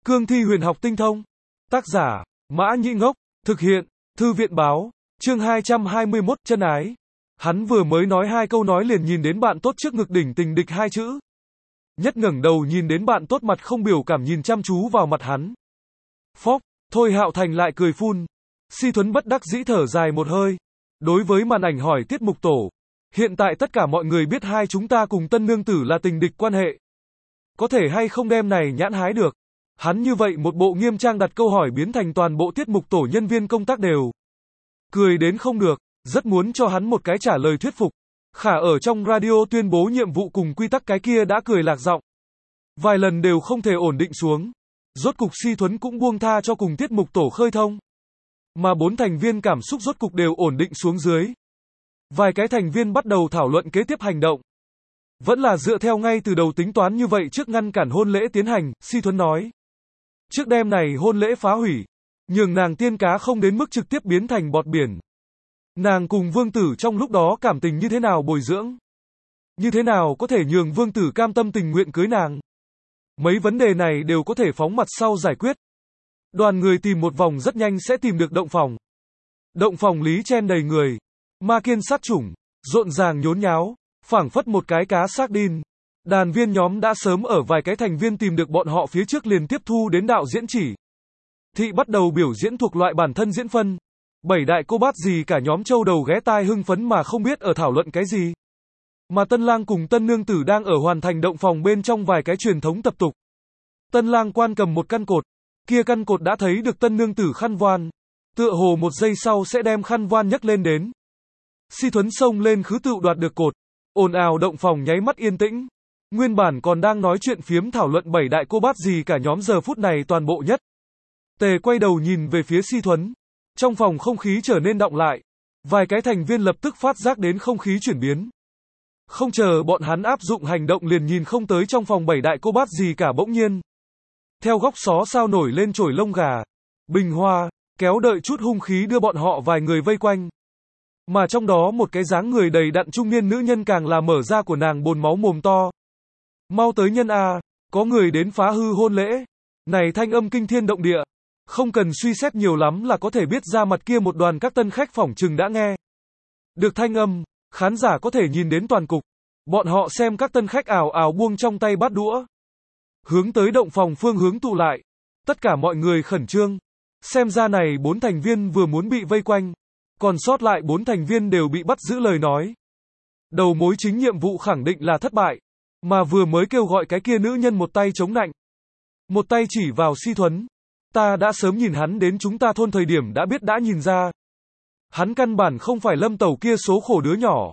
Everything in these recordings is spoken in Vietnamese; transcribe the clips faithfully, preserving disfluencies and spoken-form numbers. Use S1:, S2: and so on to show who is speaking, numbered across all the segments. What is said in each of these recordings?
S1: Cương thi huyền học tinh thông. Tác giả, Mã Nhĩ Ngốc. Thực hiện, Thư viện báo. Chương hai trăm hai mươi mốt, chân ái. Hắn vừa mới nói hai câu nói liền nhìn đến bạn tốt trước ngực đỉnh tình địch hai chữ. Nhất ngẩng đầu nhìn đến bạn tốt mặt không biểu cảm nhìn chăm chú vào mặt hắn. Phốc, Thôi Hạo Thành lại cười phun. Si Thuấn bất đắc dĩ thở dài một hơi. Đối với màn ảnh hỏi tiết mục tổ. Hiện tại tất cả mọi người biết hai chúng ta cùng tân nương tử là tình địch quan hệ. Có thể hay không đem này nhãn hái được. Hắn như vậy một bộ nghiêm trang đặt câu hỏi biến thành toàn bộ tiết mục tổ nhân viên công tác đều. Cười đến không được, rất muốn cho hắn một cái trả lời thuyết phục. Khả ở trong radio tuyên bố nhiệm vụ cùng quy tắc cái kia đã cười lạc giọng. Vài lần đều không thể ổn định xuống. Rốt cục Si Thuấn cũng buông tha cho cùng tiết mục tổ khơi thông. Mà bốn thành viên cảm xúc rốt cục đều ổn định xuống dưới. Vài cái thành viên bắt đầu thảo luận kế tiếp hành động. Vẫn là dựa theo ngay từ đầu tính toán như vậy trước ngăn cản hôn lễ tiến hành, Si Thuấn nói. Trước đêm này hôn lễ phá hủy, nhường nàng tiên cá không đến mức trực tiếp biến thành bọt biển. Nàng cùng vương tử trong lúc đó cảm tình như thế nào bồi dưỡng? Như thế nào có thể nhường vương tử cam tâm tình nguyện cưới nàng? Mấy vấn đề này đều có thể phóng mặt sau giải quyết. Đoàn người tìm một vòng rất nhanh sẽ tìm được động phòng. Động phòng lý chen đầy người. Ma kiên sát chủng, rộn ràng nhốn nháo, phảng phất một cái cá xác đin. Đàn viên nhóm đã sớm ở vài cái thành viên tìm được bọn họ phía trước liền tiếp thu đến đạo diễn chỉ. Thị bắt đầu biểu diễn thuộc loại bản thân diễn phân. Bảy đại cô bát gì cả nhóm châu đầu ghé tai hưng phấn mà không biết ở thảo luận cái gì. Mà tân lang cùng tân nương tử đang ở hoàn thành động phòng bên trong vài cái truyền thống tập tục. Tân lang quan cầm một căn cột. Kia căn cột đã thấy được tân nương tử khăn voan. Tựa hồ một giây sau sẽ đem khăn voan nhấc lên đến. Si Thuấn xông lên khứ tự đoạt được cột. Ồn ào động phòng nháy mắt yên tĩnh. Nguyên bản còn đang nói chuyện phiếm thảo luận bảy đại cô bát gì cả nhóm giờ phút này toàn bộ nhất. Tề quay đầu nhìn về phía Si Thuấn. Trong phòng không khí trở nên đọng lại. Vài cái thành viên lập tức phát giác đến không khí chuyển biến. Không chờ bọn hắn áp dụng hành động liền nhìn không tới trong phòng bảy đại cô bát gì cả bỗng nhiên. Theo góc xó sao nổi lên chổi lông gà. Bình hoa, kéo đợi chút hung khí đưa bọn họ vài người vây quanh. Mà trong đó một cái dáng người đầy đặn trung niên nữ nhân càng là mở ra của nàng bồn máu mồm to. Mau tới nhân a, có người đến phá hư hôn lễ. Này thanh âm kinh thiên động địa. Không cần suy xét nhiều lắm là có thể biết ra mặt kia một đoàn các tân khách phỏng chừng đã nghe. Được thanh âm, khán giả có thể nhìn đến toàn cục. Bọn họ xem các tân khách ảo ảo buông trong tay bát đũa. Hướng tới động phòng phương hướng tụ lại. Tất cả mọi người khẩn trương. Xem ra này bốn thành viên vừa muốn bị vây quanh. Còn sót lại bốn thành viên đều bị bắt giữ lời nói. Đầu mối chính nhiệm vụ khẳng định là thất bại. Mà vừa mới kêu gọi cái kia nữ nhân một tay chống nạnh. Một tay chỉ vào Si Thuấn. Ta đã sớm nhìn hắn đến chúng ta thôn thời điểm đã biết đã nhìn ra. Hắn căn bản không phải Lâm Tẩu kia số khổ đứa nhỏ.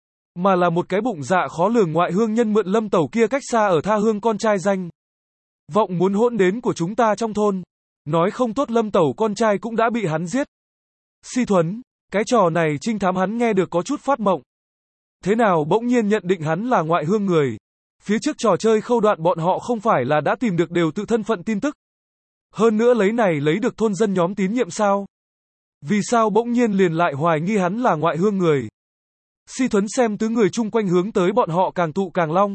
S1: Mà là một cái bụng dạ khó lường ngoại hương nhân mượn Lâm Tẩu kia cách xa ở tha hương con trai danh. Vọng muốn hỗn đến của chúng ta trong thôn. Nói không tốt Lâm Tẩu con trai cũng đã bị hắn giết. Si Thuấn, cái trò này trinh thám hắn nghe được có chút phát mộng. Thế nào bỗng nhiên nhận định hắn là ngoại hương người. Phía trước trò chơi khâu đoạn bọn họ không phải là đã tìm được đều tự thân phận tin tức. Hơn nữa lấy này lấy được thôn dân nhóm tín nhiệm sao? Vì sao bỗng nhiên liền lại hoài nghi hắn là ngoại hương người? Si Thuấn xem tứ người chung quanh hướng tới bọn họ càng tụ càng long.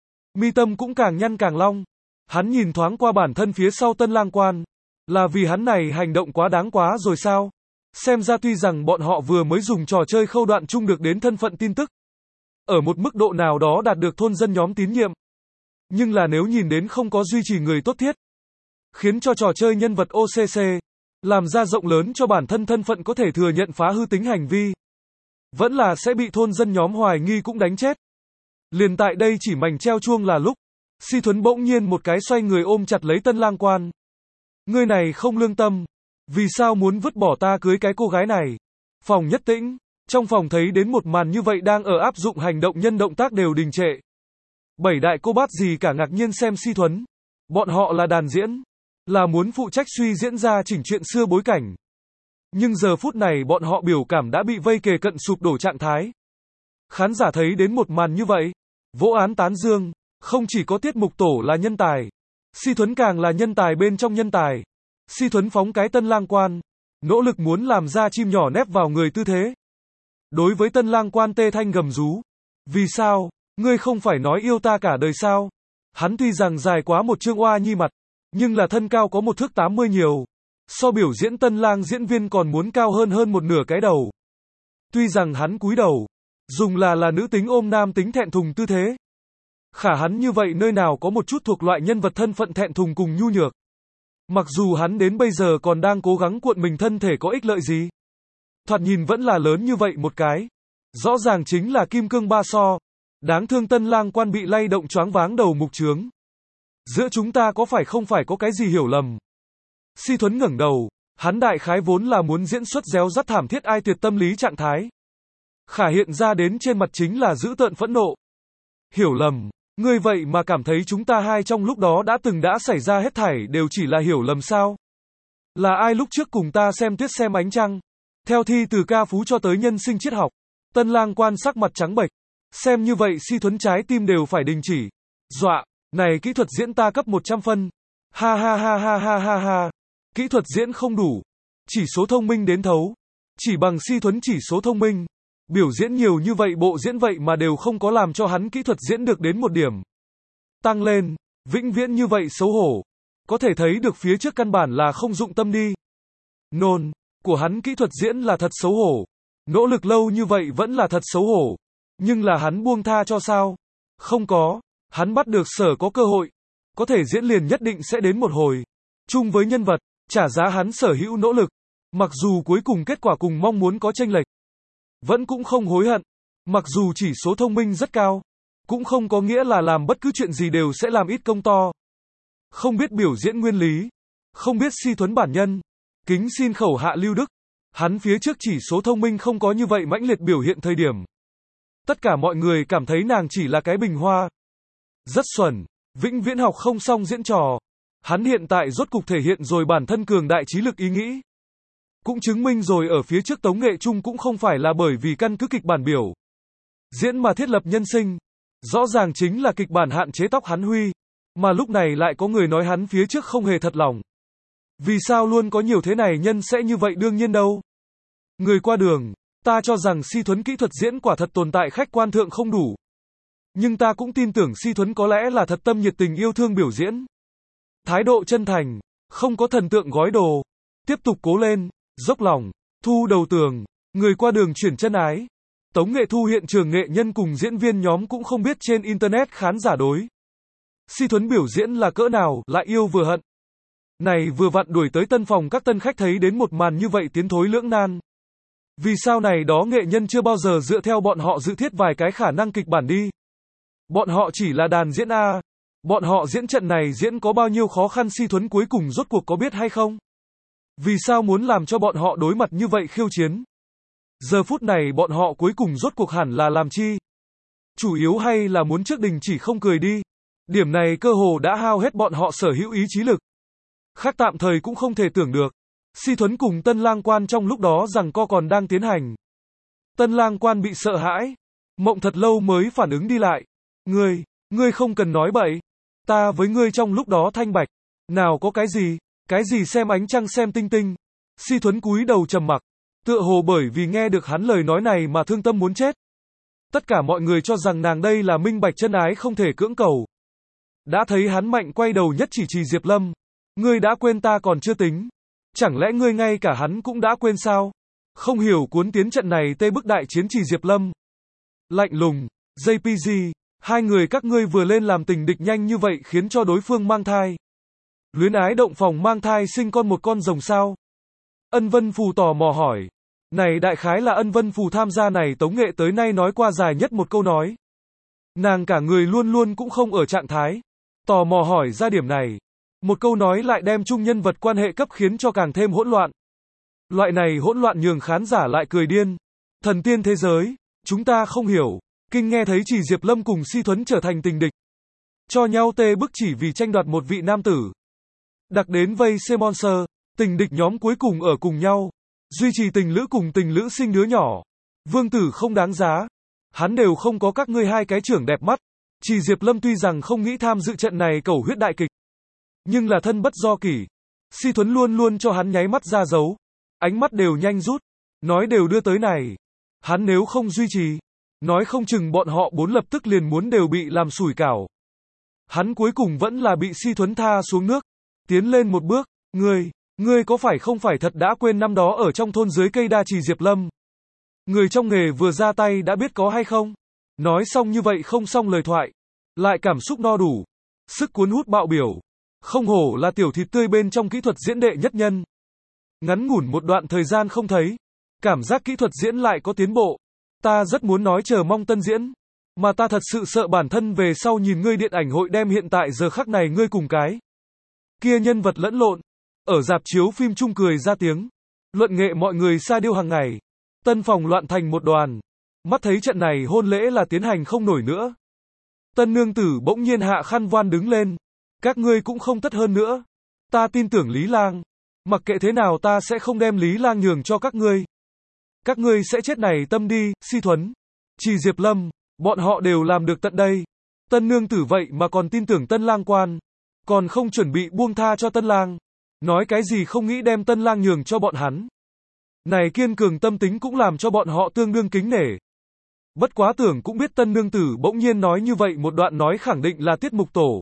S1: Mi tâm cũng càng nhăn càng long. Hắn nhìn thoáng qua bản thân phía sau tân lang quan. Là vì hắn này hành động quá đáng quá rồi sao? Xem ra tuy rằng bọn họ vừa mới dùng trò chơi khâu đoạn chung được đến thân phận tin tức. Ở một mức độ nào đó đạt được thôn dân nhóm tín nhiệm. Nhưng là nếu nhìn đến không có duy trì người tốt thiết. Khiến cho trò chơi nhân vật ô xê xê. Làm ra rộng lớn cho bản thân thân phận có thể thừa nhận phá hư tính hành vi. Vẫn là sẽ bị thôn dân nhóm hoài nghi cũng đánh chết. Liền tại đây chỉ mảnh treo chuông là lúc. Si Thuấn bỗng nhiên một cái xoay người ôm chặt lấy tân lang quan. Ngươi này không lương tâm. Vì sao muốn vứt bỏ ta cưới cái cô gái này? Phòng nhất tĩnh. Trong phòng thấy đến một màn như vậy đang ở áp dụng hành động nhân động tác đều đình trệ. Bảy đại cô bát gì cả ngạc nhiên xem Si Thuấn. Bọn họ là đàn diễn. Là muốn phụ trách suy diễn ra chỉnh chuyện xưa bối cảnh. Nhưng giờ phút này bọn họ biểu cảm đã bị vây kề cận sụp đổ trạng thái. Khán giả thấy đến một màn như vậy. Vỗ án tán dương. Không chỉ có tiết mục tổ là nhân tài. Si Thuấn càng là nhân tài bên trong nhân tài. Si Thuấn phóng cái tân lang quan. Nỗ lực muốn làm ra chim nhỏ nép vào người tư thế. Đối với tân lang quan tê thanh gầm rú. Vì sao? Ngươi không phải nói yêu ta cả đời sao? Hắn tuy rằng dài quá một chương oa nhi mặt. Nhưng là thân cao có một thước tám mươi nhiều. So biểu diễn tân lang diễn viên còn muốn cao hơn hơn một nửa cái đầu. Tuy rằng hắn cúi đầu, dùng là là nữ tính ôm nam tính thẹn thùng tư thế. Khả hắn như vậy nơi nào có một chút thuộc loại nhân vật thân phận thẹn thùng cùng nhu nhược. Mặc dù hắn đến bây giờ còn đang cố gắng cuộn mình thân thể có ích lợi gì. Thoạt nhìn vẫn là lớn như vậy một cái. Rõ ràng chính là kim cương ba so. Đáng thương tân lang quan bị lay động choáng váng đầu mục trướng. Giữa chúng ta có phải không phải có cái gì hiểu lầm? Si Thuấn ngẩng đầu, hắn đại khái vốn là muốn diễn xuất réo rắt thảm thiết ai tuyệt tâm lý trạng thái. Khả hiện ra đến trên mặt chính là dữ tợn phẫn nộ. Hiểu lầm, ngươi vậy mà cảm thấy chúng ta hai trong lúc đó đã từng đã xảy ra hết thảy đều chỉ là hiểu lầm sao? Là ai lúc trước cùng ta xem tuyết xem ánh trăng? Theo thi từ ca phú cho tới nhân sinh triết học. Tân lang quan sắc mặt trắng bệch. Xem như vậy Si Thuấn trái tim đều phải đình chỉ. Dọa, này kỹ thuật diễn ta cấp một trăm phân. Ha ha ha ha ha ha ha. Kỹ thuật diễn không đủ. Chỉ số thông minh đến thấu. Chỉ bằng Si Thuấn chỉ số thông minh. Biểu diễn nhiều như vậy bộ diễn vậy mà đều không có làm cho hắn kỹ thuật diễn được đến một điểm. Tăng lên, vĩnh viễn như vậy xấu hổ. Có thể thấy được phía trước căn bản là không dụng tâm đi. Nôn, của hắn kỹ thuật diễn là thật xấu hổ. Nỗ lực lâu như vậy vẫn là thật xấu hổ. Nhưng là hắn buông tha cho sao? Không có, hắn bắt được sở có cơ hội. Có thể diễn liền nhất định sẽ đến một hồi. Chung với nhân vật, trả giá hắn sở hữu nỗ lực. Mặc dù cuối cùng kết quả cùng mong muốn có chênh lệch. Vẫn cũng không hối hận. Mặc dù chỉ số thông minh rất cao. Cũng không có nghĩa là làm bất cứ chuyện gì đều sẽ làm ít công to. Không biết biểu diễn nguyên lý. Không biết Si Thuấn bản nhân. Kính xin khẩu hạ lưu đức. Hắn phía trước chỉ số thông minh không có như vậy mãnh liệt biểu hiện thời điểm. Tất cả mọi người cảm thấy nàng chỉ là cái bình hoa. Rất xuẩn, vĩnh viễn học không xong diễn trò. Hắn hiện tại rốt cục thể hiện rồi bản thân cường đại trí lực ý nghĩ. Cũng chứng minh rồi ở phía trước tống nghệ chung cũng không phải là bởi vì căn cứ kịch bản biểu diễn mà thiết lập nhân sinh. Rõ ràng chính là kịch bản hạn chế tóc hắn huy. Mà lúc này lại có người nói hắn phía trước không hề thật lòng. Vì sao luôn có nhiều thế này nhân sẽ như vậy đương nhiên đâu. Người qua đường, ta cho rằng Si Thuấn kỹ thuật diễn quả thật tồn tại khách quan thượng không đủ. Nhưng ta cũng tin tưởng Si Thuấn có lẽ là thật tâm nhiệt tình yêu thương biểu diễn. Thái độ chân thành, không có thần tượng gói đồ. Tiếp tục cố lên, dốc lòng, thu đầu tường, người qua đường chuyển chân ái. Tống nghệ thu hiện trường nghệ nhân cùng diễn viên nhóm cũng không biết trên internet khán giả đối. Si Thuấn biểu diễn là cỡ nào, lại yêu vừa hận. Này vừa vặn đuổi tới tân phòng các tân khách thấy đến một màn như vậy tiến thối lưỡng nan. Vì sao này đó nghệ nhân chưa bao giờ dựa theo bọn họ dự thiết vài cái khả năng kịch bản đi. Bọn họ chỉ là đàn diễn A. Bọn họ diễn trận này diễn có bao nhiêu khó khăn Si Thuấn cuối cùng rốt cuộc có biết hay không? Vì sao muốn làm cho bọn họ đối mặt như vậy khiêu chiến? Giờ phút này bọn họ cuối cùng rốt cuộc hẳn là làm chi? Chủ yếu hay là muốn trước đình chỉ không cười đi? Điểm này cơ hồ đã hao hết bọn họ sở hữu ý chí lực. Khác tạm thời cũng không thể tưởng được. Si Thuấn cùng tân lang quan trong lúc đó rằng co còn đang tiến hành. Tân lang quan bị sợ hãi. Mộng thật lâu mới phản ứng đi lại. Ngươi, ngươi không cần nói bậy. Ta với ngươi trong lúc đó thanh bạch. Nào có cái gì, cái gì xem ánh trăng xem tinh tinh. Si Thuấn cúi đầu trầm mặc. Tựa hồ bởi vì nghe được hắn lời nói này mà thương tâm muốn chết. Tất cả mọi người cho rằng nàng đây là minh bạch chân ái không thể cưỡng cầu. Đã thấy hắn mạnh quay đầu nhất chỉ trì Diệp Lâm. Ngươi đã quên ta còn chưa tính. Chẳng lẽ ngươi ngay cả hắn cũng đã quên sao? Không hiểu cuốn tiến trận này tê bức đại chiến trì Diệp Lâm. Lạnh lùng, jê pê giê, hai người các ngươi vừa lên làm tình địch nhanh như vậy khiến cho đối phương mang thai. Luyến ái động phòng mang thai sinh con một con rồng sao? Ân Vân Phù tò mò hỏi. Này đại khái là Ân Vân Phù tham gia này tống nghệ tới nay nói qua dài nhất một câu nói. Nàng cả người luôn luôn cũng không ở trạng thái. Tò mò hỏi ra điểm này. Một câu nói lại đem chung nhân vật quan hệ cấp khiến cho càng thêm hỗn loạn. Loại này hỗn loạn nhường khán giả lại cười điên. Thần tiên thế giới, chúng ta không hiểu. Kinh nghe thấy chỉ Diệp Lâm cùng Si Thuấn trở thành tình địch. Cho nhau tê bức chỉ vì tranh đoạt một vị nam tử. Đặc đến vây C-Monster, tình địch nhóm cuối cùng ở cùng nhau. Duy trì tình lữ cùng tình lữ sinh đứa nhỏ. Vương tử không đáng giá. Hắn đều không có các ngươi hai cái trưởng đẹp mắt. Chỉ Diệp Lâm tuy rằng không nghĩ tham dự trận này cầu huyết đại kịch. Nhưng là thân bất do kỷ. Si Thuấn luôn luôn cho hắn nháy mắt ra dấu. Ánh mắt đều nhanh rút. Nói đều đưa tới này. Hắn nếu không duy trì. Nói không chừng bọn họ bốn lập tức liền muốn đều bị làm sủi cảo. Hắn cuối cùng vẫn là bị Si Thuấn tha xuống nước. tiến lên một bước, ngươi, ngươi có phải không phải thật đã quên năm đó ở trong thôn dưới cây đa trì Diệp Lâm? Người trong nghề vừa ra tay đã biết có hay không? Nói xong như vậy không xong lời thoại, lại cảm xúc no đủ, sức cuốn hút bạo biểu. Không hổ là tiểu thịt tươi bên trong kỹ thuật diễn đệ nhất nhân. Ngắn ngủn một đoạn thời gian không thấy, cảm giác kỹ thuật diễn lại có tiến bộ. Ta rất muốn nói chờ mong tân diễn, mà ta thật sự sợ bản thân về sau nhìn ngươi điện ảnh hội đem hiện tại giờ khắc này ngươi cùng cái kia nhân vật lẫn lộn, ở rạp chiếu phim chung cười ra tiếng. Luận nghệ mọi người sa điêu hàng ngày, tân phòng loạn thành một đoàn. Mắt thấy trận này hôn lễ là tiến hành không nổi nữa. Tân nương tử bỗng nhiên hạ khăn voan đứng lên. Các ngươi cũng không tất hơn nữa. Ta tin tưởng Lý Lang. Mặc kệ thế nào ta sẽ không đem Lý Lang nhường cho các ngươi. Các ngươi sẽ chết này tâm đi, Si Thuấn, Trì Diệp Lâm, bọn họ đều làm được tận đây. Tân nương tử vậy mà còn tin tưởng Tân Lang quan, còn không chuẩn bị buông tha cho Tân Lang. Nói cái gì không nghĩ đem Tân Lang nhường cho bọn hắn. Này kiên cường tâm tính cũng làm cho bọn họ tương đương kính nể. Bất quá tưởng cũng biết tân nương tử bỗng nhiên nói như vậy một đoạn nói khẳng định là tiết mục tổ.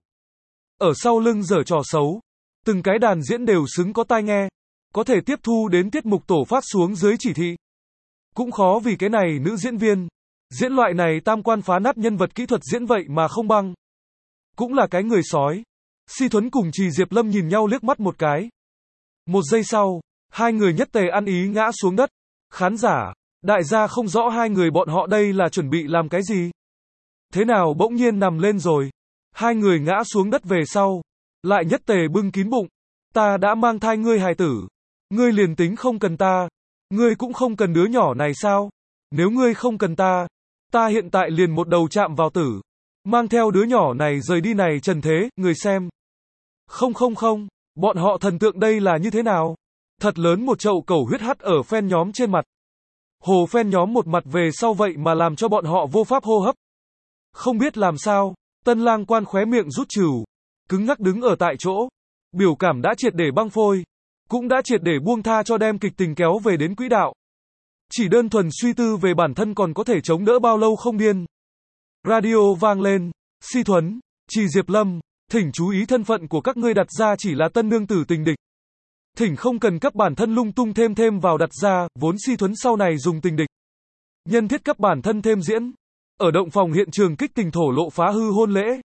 S1: Ở sau lưng giở trò xấu. Từng cái đàn diễn đều xứng có tai nghe. Có thể tiếp thu đến tiết mục tổ phát xuống dưới chỉ thị. Cũng khó vì cái này nữ diễn viên. Diễn loại này tam quan phá nát nhân vật kỹ thuật diễn vậy mà không băng. Cũng là cái người sói. Si Thuấn cùng Trì Diệp Lâm nhìn nhau liếc mắt một cái. Một giây sau, hai người nhất tề ăn ý ngã xuống đất. Khán giả, đại gia không rõ hai người bọn họ đây là chuẩn bị làm cái gì. Thế nào bỗng nhiên nằm lên rồi. Hai người ngã xuống đất về sau. Lại nhất tề bưng kín bụng. Ta đã mang thai ngươi hài tử. Ngươi liền tính không cần ta. Ngươi cũng không cần đứa nhỏ này sao? Nếu ngươi không cần ta. Ta hiện tại liền một đầu chạm vào tử. Mang theo đứa nhỏ này rời đi này trần thế, người xem. Không không không, bọn họ thần tượng đây là như thế nào? Thật lớn một chậu cẩu huyết hắt ở fan nhóm trên mặt. Hồ fan nhóm một mặt về sau vậy mà làm cho bọn họ vô pháp hô hấp. Không biết làm sao, Tân Lang quan khóe miệng rút trừ, cứng ngắc đứng ở tại chỗ. Biểu cảm đã triệt để băng phôi, cũng đã triệt để buông tha cho đem kịch tình kéo về đến quỹ đạo. Chỉ đơn thuần suy tư về bản thân còn có thể chống đỡ bao lâu không điên. Radio vang lên, Si Thuấn, Trì Diệp Lâm, thỉnh chú ý thân phận của các ngươi đặt ra chỉ là tân nương tử tình địch. Thỉnh không cần cấp bản thân lung tung thêm thêm vào đặt ra, vốn Si Thuấn sau này dùng tình địch. Nhân thiết cấp bản thân thêm diễn. Ở động phòng hiện trường kích tình thổ lộ phá hư hôn lễ.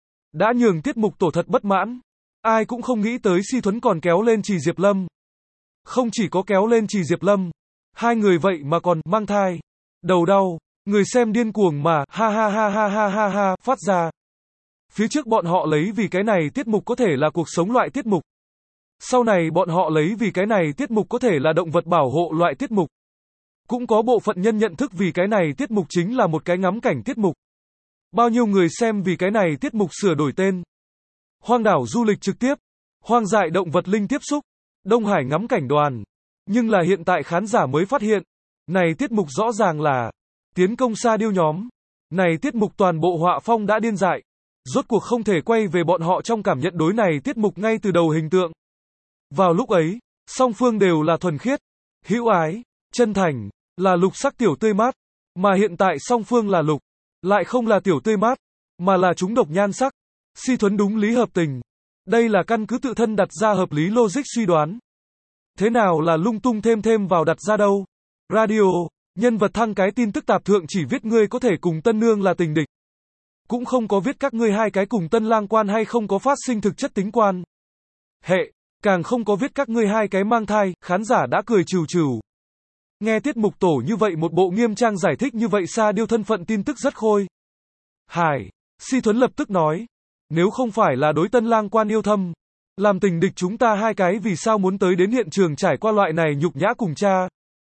S1: Đã nhường tiết mục tổ thật bất mãn. Ai cũng không nghĩ tới Si Thuấn còn kéo lên Trì Diệp Lâm. Không chỉ có kéo lên Trì Diệp Lâm, hai người vậy mà còn mang thai. Đầu đau, người xem điên cuồng mà ha ha ha ha ha ha ha phát ra. Phía trước bọn họ lấy vì cái này tiết mục có thể là cuộc sống loại tiết mục. Sau này bọn họ lấy vì cái này tiết mục có thể là động vật bảo hộ loại tiết mục. Cũng có bộ phận nhân nhận thức vì cái này tiết mục chính là một cái ngắm cảnh tiết mục. Bao nhiêu người xem vì cái này tiết mục sửa đổi tên. Hoang đảo du lịch trực tiếp, hoang dại động vật linh tiếp xúc, Đông Hải ngắm cảnh đoàn. Nhưng là hiện tại khán giả mới phát hiện, này tiết mục rõ ràng là tiến công sa điêu nhóm. Này tiết mục toàn bộ họa phong đã điên dại. Rốt cuộc không thể quay về bọn họ trong cảm nhận đối này tiết mục ngay từ đầu hình tượng. Vào lúc ấy, song phương đều là thuần khiết, hữu ái, chân thành, là lục sắc tiểu tươi mát. Mà hiện tại song phương là lục, lại không là tiểu tươi mát, mà là chúng độc nhan sắc. Si Thuấn đúng lý hợp tình. Đây là căn cứ tự thân đặt ra hợp lý logic suy đoán. Thế nào là lung tung thêm thêm vào đặt ra đâu? Radio, nhân vật thăng cái tin tức tạp thượng chỉ viết ngươi có thể cùng tân nương là tình địch. Cũng không có viết các ngươi hai cái cùng Tân Lang quan hay không có phát sinh thực chất tính quan hệ, càng không có viết các ngươi hai cái mang thai, khán giả đã cười trừ trừ. Nghe tiết mục tổ như vậy một bộ nghiêm trang giải thích như vậy sa điêu thân phận tin tức rất khôi. Hải, Si Thuấn lập tức nói, nếu không phải là đối Tân Lang quan yêu thâm, làm tình địch chúng ta hai cái vì sao muốn tới đến hiện trường trải qua loại này nhục nhã cùng cha.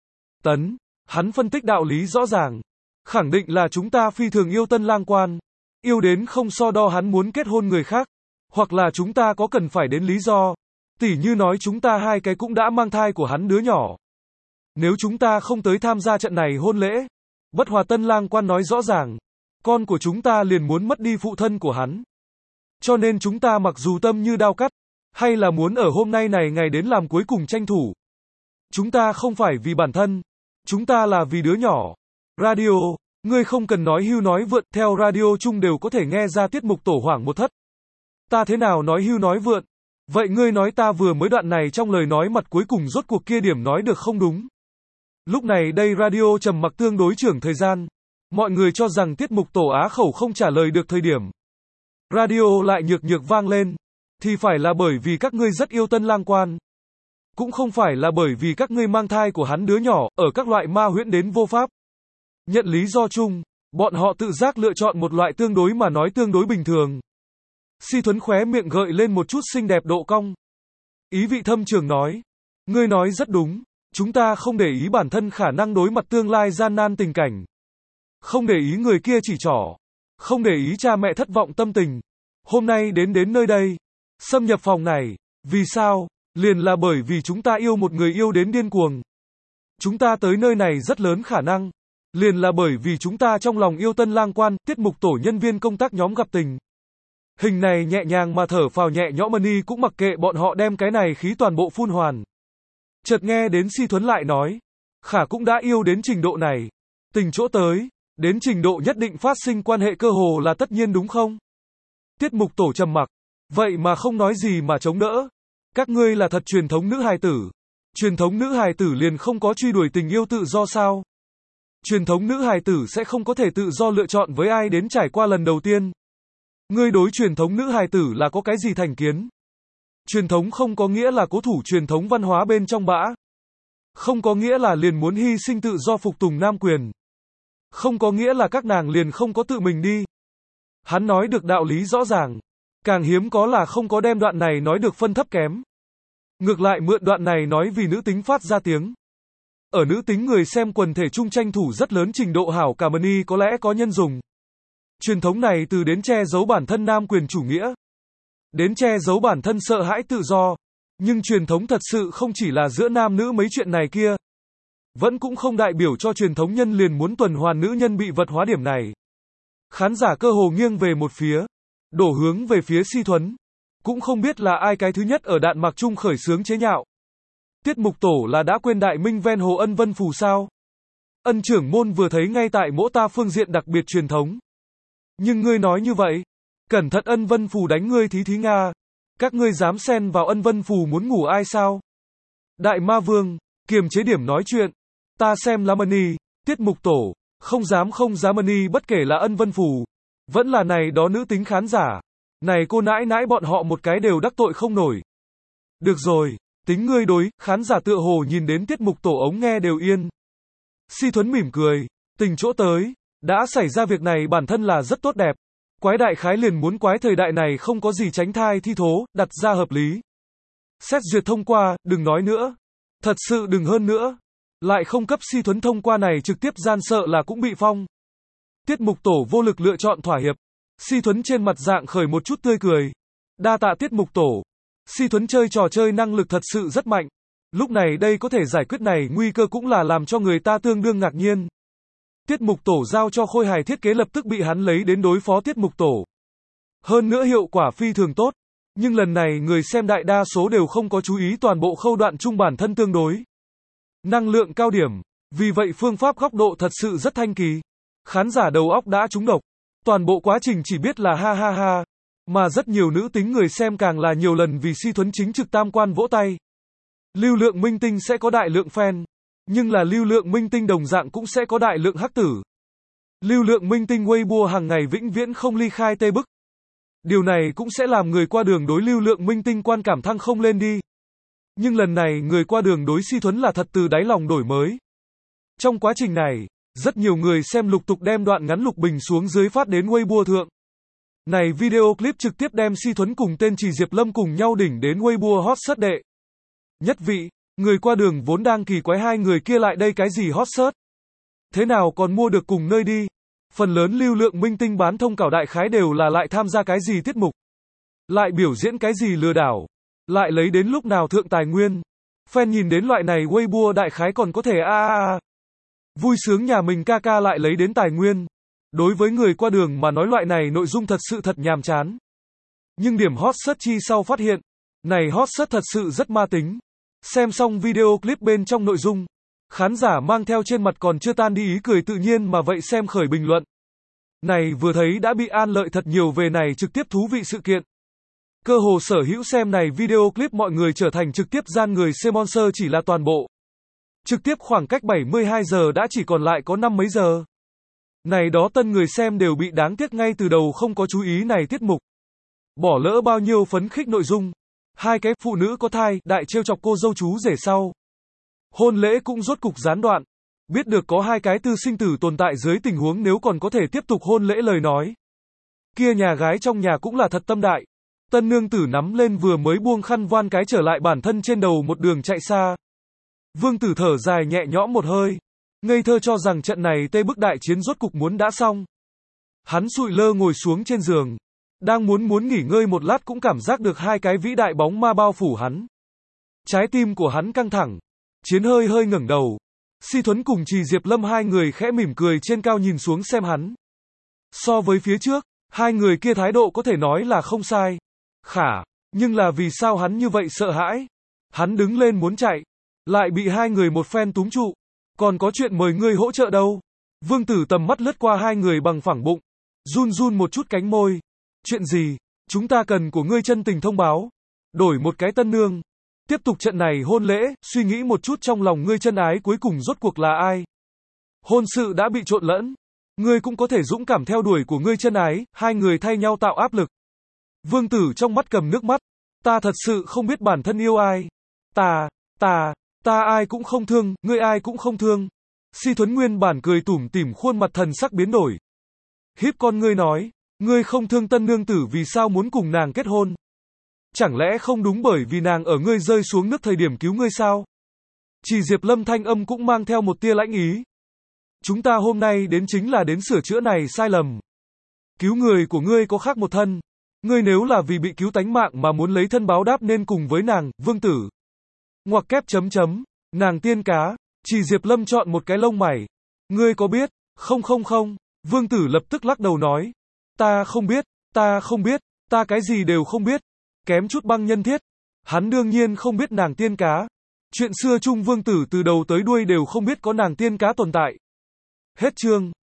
S1: Tấn, hắn phân tích đạo lý rõ ràng, khẳng định là chúng ta phi thường yêu Tân Lang quan. Yêu đến không so đo hắn muốn kết hôn người khác, hoặc là chúng ta có cần phải đến lý do, tỉ như nói chúng ta hai cái cũng đã mang thai của hắn đứa nhỏ. Nếu chúng ta không tới tham gia trận này hôn lễ, bất hòa Tân Lang quan nói rõ ràng, con của chúng ta liền muốn mất đi phụ thân của hắn. Cho nên chúng ta mặc dù tâm như đao cắt, hay là muốn ở hôm nay này ngày đến làm cuối cùng tranh thủ. Chúng ta không phải vì bản thân, chúng ta là vì đứa nhỏ. Radio, ngươi không cần nói hưu nói vượn, theo radio chung đều có thể nghe ra tiết mục tổ hoảng một thất. Ta thế nào nói hưu nói vượn? Vậy ngươi nói ta vừa mới đoạn này trong lời nói mặt cuối cùng rốt cuộc kia điểm nói được không đúng? Lúc này đây radio trầm mặc tương đối trưởng thời gian. Mọi người cho rằng tiết mục tổ á khẩu không trả lời được thời điểm. Radio lại nhược nhược vang lên. Thì phải là bởi vì các ngươi rất yêu Tân Lang Quan. Cũng không phải là bởi vì các ngươi mang thai của hắn đứa nhỏ, ở các loại ma huyễn đến vô pháp. Nhận lý do chung, bọn họ tự giác lựa chọn một loại tương đối mà nói tương đối bình thường. Si Thuấn khóe miệng gợi lên một chút xinh đẹp độ cong. Ý vị thâm trường nói. Ngươi nói rất đúng, chúng ta không để ý bản thân khả năng đối mặt tương lai gian nan tình cảnh. Không để ý người kia chỉ trỏ. Không để ý cha mẹ thất vọng tâm tình. Hôm nay đến đến nơi đây. Xâm nhập phòng này. Vì sao? Liền là bởi vì chúng ta yêu một người yêu đến điên cuồng. Chúng ta tới nơi này rất lớn khả năng. Liền là bởi vì chúng ta trong lòng yêu Tân Lang Quan, tiết mục tổ nhân viên công tác nhóm gặp tình. Hình này nhẹ nhàng mà thở phào nhẹ nhõm Mani cũng mặc kệ bọn họ đem cái này khí toàn bộ phun hoàn. Chợt nghe đến Si Thuấn lại nói. Khả cũng đã yêu đến trình độ này. Tình chỗ tới. Đến trình độ nhất định phát sinh quan hệ cơ hồ là tất nhiên đúng không? Tiết mục tổ trầm mặc. Vậy mà không nói gì mà chống đỡ. Các ngươi là thật truyền thống nữ hài tử. Truyền thống nữ hài tử liền không có truy đuổi tình yêu tự do sao? Truyền thống nữ hài tử sẽ không có thể tự do lựa chọn với ai đến trải qua lần đầu tiên. Ngươi đối truyền thống nữ hài tử là có cái gì thành kiến? Truyền thống không có nghĩa là cố thủ truyền thống văn hóa bên trong bã. Không có nghĩa là liền muốn hy sinh tự do phục tùng nam quyền. Không có nghĩa là các nàng liền không có tự mình đi. Hắn nói được đạo lý rõ ràng. Càng hiếm có là không có đem đoạn này nói được phân thấp kém. Ngược lại mượn đoạn này nói vì nữ tính phát ra tiếng. Ở nữ tính người xem quần thể chung tranh thủ rất lớn trình độ hảo cả Mani có lẽ có nhân dùng. Truyền thống này từ đến che giấu bản thân nam quyền chủ nghĩa. Đến che giấu bản thân sợ hãi tự do. Nhưng truyền thống thật sự không chỉ là giữa nam nữ mấy chuyện này kia. Vẫn cũng không đại biểu cho truyền thống nhân liền muốn tuần hoàn nữ nhân bị vật hóa điểm này. Khán giả cơ hồ nghiêng về một phía. Đổ hướng về phía Si Thuấn. Cũng không biết là ai cái thứ nhất ở đạn mạc chung khởi xướng chế nhạo. Tiết mục tổ là đã quên đại minh ven hồ Ân Vân Phù sao? Ân trưởng môn vừa thấy ngay tại mỗi ta phương diện đặc biệt truyền thống. Nhưng ngươi nói như vậy. Cẩn thận Ân Vân Phù đánh ngươi thí thí Nga. Các ngươi dám xen vào Ân Vân Phù muốn ngủ ai sao? Đại ma vương, kiềm chế điểm nói chuyện. Ta xem là Mani, tiết mục tổ, không dám không dám Mani bất kể là Ân Vân Phù. Vẫn là này đó nữ tính khán giả. Này cô nãi nãi bọn họ một cái đều đắc tội không nổi. Được rồi, tính ngươi đối, khán giả tựa hồ nhìn đến tiết mục tổ ống nghe đều yên. Si Thuấn mỉm cười, tình chỗ tới, đã xảy ra việc này bản thân là rất tốt đẹp. Quái đại khái liền muốn quái thời đại này không có gì tránh thai thi thố, đặt ra hợp lý. Xét duyệt thông qua, đừng nói nữa. Thật sự đừng hơn nữa. Lại không cấp Si Thuấn thông qua này trực tiếp gian sợ là cũng bị phong. Tiết mục tổ vô lực lựa chọn thỏa hiệp. Si Thuấn trên mặt dạng khởi một chút tươi cười. Đa tạ tiết mục tổ. Si Thuấn chơi trò chơi năng lực thật sự rất mạnh. Lúc này đây có thể giải quyết này nguy cơ cũng là làm cho người ta tương đương ngạc nhiên. Tiết mục tổ giao cho Khôi Hài thiết kế lập tức bị hắn lấy đến đối phó tiết mục tổ. Hơn nữa hiệu quả phi thường tốt. Nhưng lần này người xem đại đa số đều không có chú ý toàn bộ khâu đoạn chung bản thân tương đối. Năng lượng cao điểm. Vì vậy phương pháp góc độ thật sự rất thanh kỳ. Khán giả đầu óc đã trúng độc. Toàn bộ quá trình chỉ biết là ha ha ha. Mà rất nhiều nữ tính người xem càng là nhiều lần vì Si Thuấn chính trực tam quan vỗ tay. Lưu lượng minh tinh sẽ có đại lượng fan. Nhưng là lưu lượng minh tinh đồng dạng cũng sẽ có đại lượng hắc tử. Lưu lượng minh tinh Weibo hàng ngày vĩnh viễn không ly khai tê bức. Điều này cũng sẽ làm người qua đường đối lưu lượng minh tinh quan cảm thăng không lên đi. Nhưng lần này người qua đường đối Si Thuấn là thật từ đáy lòng đổi mới. Trong quá trình này, rất nhiều người xem lục tục đem đoạn ngắn lục bình xuống dưới phát đến Weibo thượng. Này video clip trực tiếp đem Si Thuấn cùng tên Trì Diệp Lâm cùng nhau đỉnh đến Weibo hot search đệ. Nhất vị, người qua đường vốn đang kỳ quái hai người kia lại đây cái gì hot search. Thế nào còn mua được cùng nơi đi. Phần lớn lưu lượng minh tinh bán thông cảo đại khái đều là lại tham gia cái gì tiết mục. Lại biểu diễn cái gì lừa đảo. Lại lấy đến lúc nào thượng tài nguyên. Fan nhìn đến loại này Weibo đại khái còn có thể a a a. Vui sướng nhà mình ca ca lại lấy đến tài nguyên. Đối với người qua đường mà nói loại này nội dung thật sự thật nhàm chán. Nhưng điểm hot search chi sau phát hiện. Này hot search thật sự rất ma tính. Xem xong video clip bên trong nội dung. Khán giả mang theo trên mặt còn chưa tan đi ý cười tự nhiên mà vậy xem khởi bình luận. Này vừa thấy đã bị an lợi thật nhiều về này trực tiếp thú vị sự kiện. Cơ hồ sở hữu xem này video clip mọi người trở thành trực tiếp gian người sponsor chỉ là toàn bộ. Trực tiếp khoảng cách bảy mươi hai giờ đã chỉ còn lại có năm mấy giờ. Này đó tân người xem đều bị đáng tiếc ngay từ đầu không có chú ý này tiết mục. Bỏ lỡ bao nhiêu phấn khích nội dung. Hai cái phụ nữ có thai, đại trêu chọc cô dâu chú rể sau. Hôn lễ cũng rốt cục gián đoạn. Biết được có hai cái tư sinh tử tồn tại dưới tình huống nếu còn có thể tiếp tục hôn lễ lời nói. Kia nhà gái trong nhà cũng là thật tâm đại. Tân nương tử nắm lên vừa mới buông khăn voan cái trở lại bản thân trên đầu một đường chạy xa. Vương tử thở dài nhẹ nhõm một hơi. Ngây thơ cho rằng trận này tê bức đại chiến rốt cục muốn đã xong. Hắn sụi lơ ngồi xuống trên giường. Đang muốn muốn nghỉ ngơi một lát cũng cảm giác được hai cái vĩ đại bóng ma bao phủ hắn. Trái tim của hắn căng thẳng. Chiến hơi hơi ngẩng đầu. Si Thuấn cùng Trì Diệp Lâm hai người khẽ mỉm cười trên cao nhìn xuống xem hắn. So với phía trước, hai người kia thái độ có thể nói là không sai. Khả, nhưng là vì sao hắn như vậy sợ hãi? Hắn đứng lên muốn chạy, lại bị hai người một phen túm trụ. Còn có chuyện mời ngươi hỗ trợ đâu? Vương tử tầm mắt lướt qua hai người bằng phẳng bụng, run run một chút cánh môi. Chuyện gì? Chúng ta cần của ngươi chân tình thông báo. Đổi một cái tân nương. Tiếp tục trận này hôn lễ, suy nghĩ một chút trong lòng ngươi chân ái cuối cùng rốt cuộc là ai? Hôn sự đã bị trộn lẫn. Ngươi cũng có thể dũng cảm theo đuổi của ngươi chân ái, hai người thay nhau tạo áp lực. Vương tử trong mắt cầm nước mắt. Ta thật sự không biết bản thân yêu ai. Ta, ta, ta ai cũng không thương, ngươi ai cũng không thương. Si Thuấn nguyên bản cười tủm tỉm khuôn mặt thần sắc biến đổi. Híp con ngươi nói, ngươi không thương tân nương tử vì sao muốn cùng nàng kết hôn? Chẳng lẽ không đúng bởi vì nàng ở ngươi rơi xuống nước thời điểm cứu ngươi sao? Chỉ Diệp Lâm thanh âm cũng mang theo một tia lãnh ý. Chúng ta hôm nay đến chính là đến sửa chữa này sai lầm. Cứu người của ngươi có khác một thân. Ngươi nếu là vì bị cứu tánh mạng mà muốn lấy thân báo đáp nên cùng với nàng, vương tử. Ngoặc kép chấm chấm, nàng tiên cá, Chỉ Diệp Lâm chọn một cái lông mày. Ngươi có biết? Không không không, vương tử lập tức lắc đầu nói. Ta không biết, ta không biết, ta cái gì đều không biết. Kém chút băng nhân thiết. Hắn đương nhiên không biết nàng tiên cá. Chuyện xưa chung vương tử từ đầu tới đuôi đều không biết có nàng tiên cá tồn tại. Hết chương.